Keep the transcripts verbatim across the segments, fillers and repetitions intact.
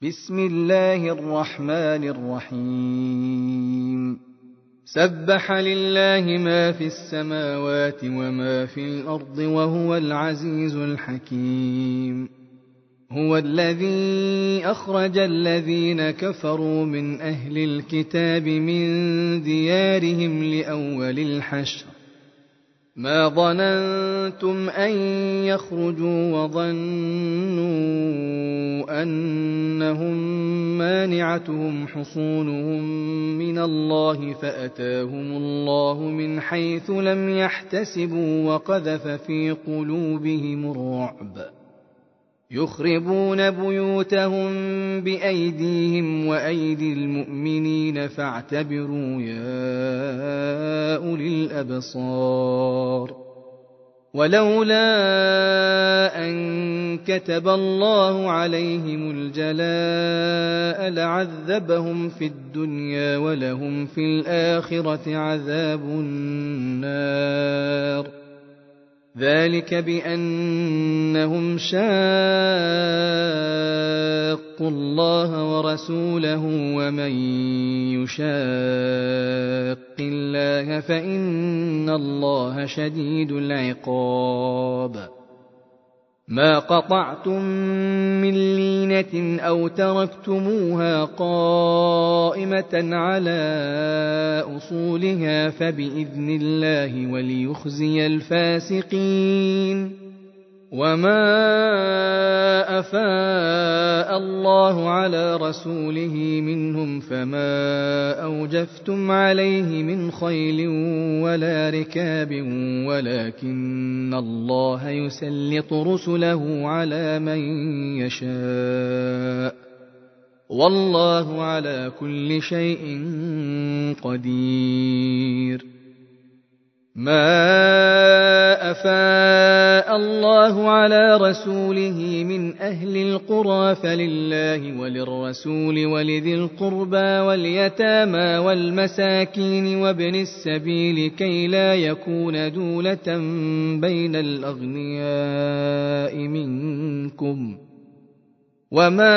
بسم الله الرحمن الرحيم سبح لله ما في السماوات وما في الأرض وهو العزيز الحكيم هو الذي أخرج الذين كفروا من أهل الكتاب من ديارهم لأول الحشر ما ظننتم أن يخرجوا وظنوا أنهم مانعتهم حصونهم من الله فأتاهم الله من حيث لم يحتسبوا وقذف في قلوبهم الرعب يخربون بيوتهم بأيديهم وأيدي المؤمنين فاعتبروا يا أولي الأبصار ولولا أن كتب الله عليهم الجلاء لعذبهم في الدنيا ولهم في الآخرة عذاب النار ذلك بأنهم شاقوا الله ورسوله ومن يشاق الله فإن الله شديد العقاب ما قطعتم من لينة أو تركتموها قائمة على أصولها فبإذن الله وليخزي الفاسقين وما أفاء الله على رسوله منهم فما أوجفتم عليه من خيل ولا ركاب ولكن الله يسلط رسله على من يشاء والله على كل شيء قدير ما أفاء الله على رسوله من أهل القرى فلله وللرسول ولذي القربى واليتامى والمساكين وابن السبيل كي لا يكون دولة بين الأغنياء منكم وما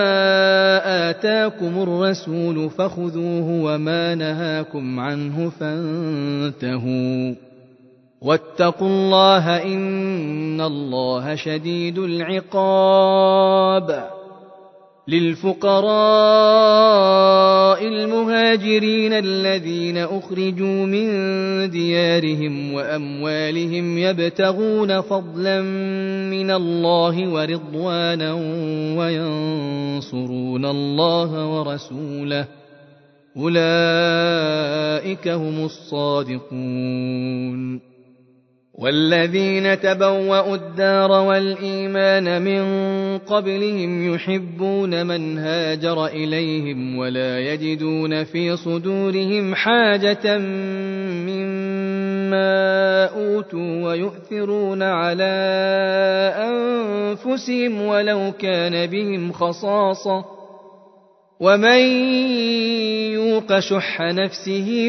آتاكم الرسول فخذوه وما نهاكم عنه فانتهوا واتقوا الله إن الله شديد العقاب للفقراء المهاجرين الذين أخرجوا من ديارهم وأموالهم يبتغون فضلا من الله ورضوانا وينصرون الله ورسوله أولئك هم الصادقون والذين تبوأوا الدار والإيمان من قبلهم يحبون من هاجر إليهم ولا يجدون في صدورهم حاجة مما أوتوا ويؤثرون على أنفسهم ولو كان بهم خصاصة ومن يوق شح نفسه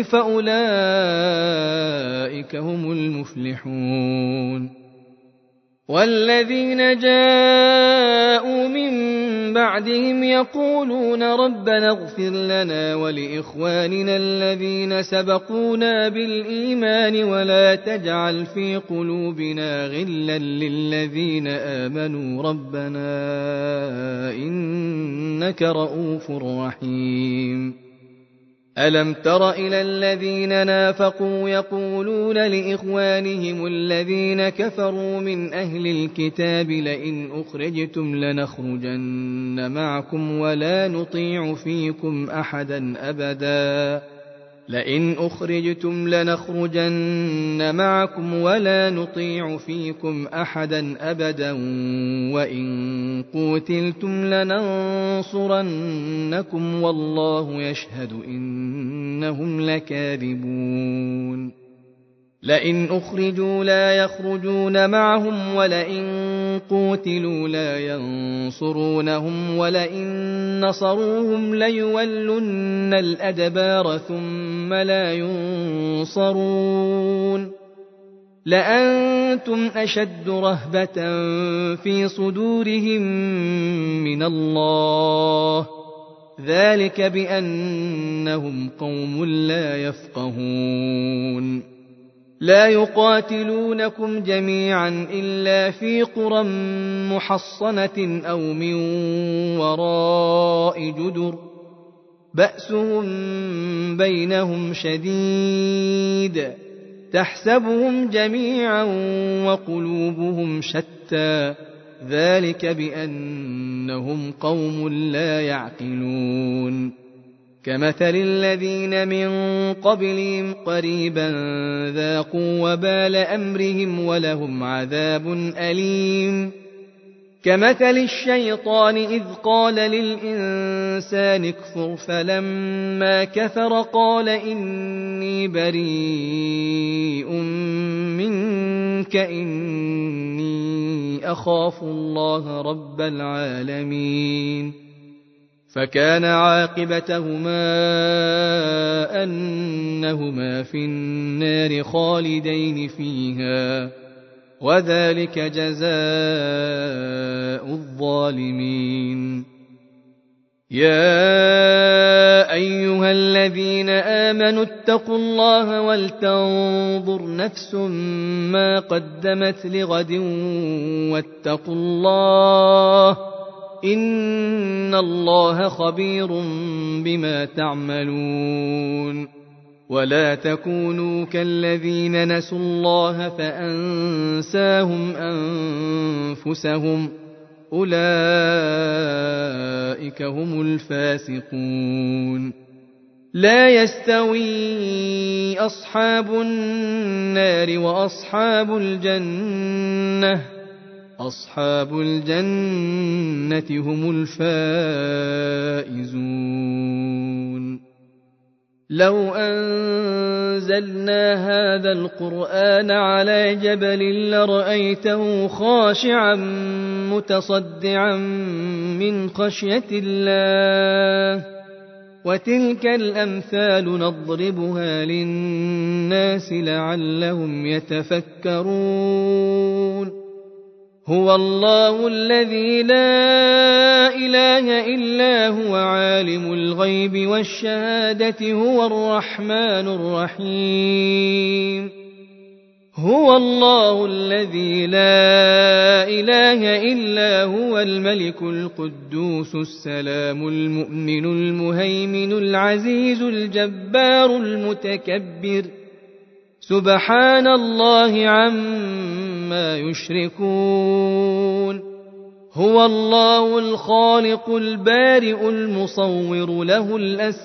فأولئك هم المفلحون والذين جاءوا من بعدهم يقولون ربنا اغفر لنا ولإخواننا الذين سبقونا بالإيمان ولا تجعل في قلوبنا غلا للذين آمنوا ربنا إنك رؤوف رحيم ألم تر إلى الذين نافقوا يقولون لإخوانهم الذين كفروا من أهل الكتاب لئن أخرجتم لنخرجن معكم ولا نطيع فيكم أحدا أبدا لئن أخرجتم لنخرجن معكم ولا نطيع فيكم أحدا أبدا وإن قوتلتم لننصرنكم والله يشهد إنهم لكاذبون لئن أخرجوا لا يخرجون معهم ولئن قوتلوا لا ينصرونهم ولئن نصروهم ليولن الأدبار ثم لا ينصرون لأنتم أشد رهبة في صدورهم من الله، ذلك بأنهم قوم لا يفقهون. لا يقاتلونكم جميعا إلا في قرى محصنة أو من وراء جدر، بأسهم بينهم شديد، تحسبهم جميعا وقلوبهم شتى، ذلك بأنهم قوم لا يعقلون. كمثل الذين من قبلهم قريبا ذاقوا وبال أمرهم ولهم عذاب أليم. كمثل الشيطان إذ قال للإنسان اكفر فلما كفر قال إني بريء منك إني أخاف الله رب العالمين. فكان عاقبتهما أنهما في النار خالدين فيها، وذلك جزاء الظالمين. يا أيها الذين آمنوا اتقوا الله ولتنظر نفس ما قدمت لغد واتقوا الله إن الله خبير بما تعملون. ولا تكونوا كالذين نسوا الله فأنساهم أنفسهم أولئك هم الفاسقون. لا يستوي أصحاب النار وأصحاب الجنة أصحاب الجنة هم الفائزون. لو أنزلنا هذا القرآن على جبل لرأيته خاشعا متصدعا من خشية الله. وتلك الأمثال نضربها للناس لعلهم يتفكرون. هو الله الذي لا إله إلا هو عالم الغيب والشهادة هو الرحمن الرحيم. هو الله الذي لا إله إلا هو الملك القدوس السلام المؤمن المهيمن العزيز الجبار المتكبر سبحان الله عما يشركون. هو الله الخالق البارئ المصور له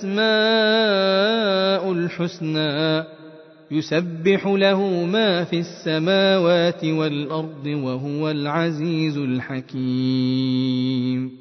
الأسماء الحسنى يسبح له ما في السماوات والأرض وهو العزيز الحكيم.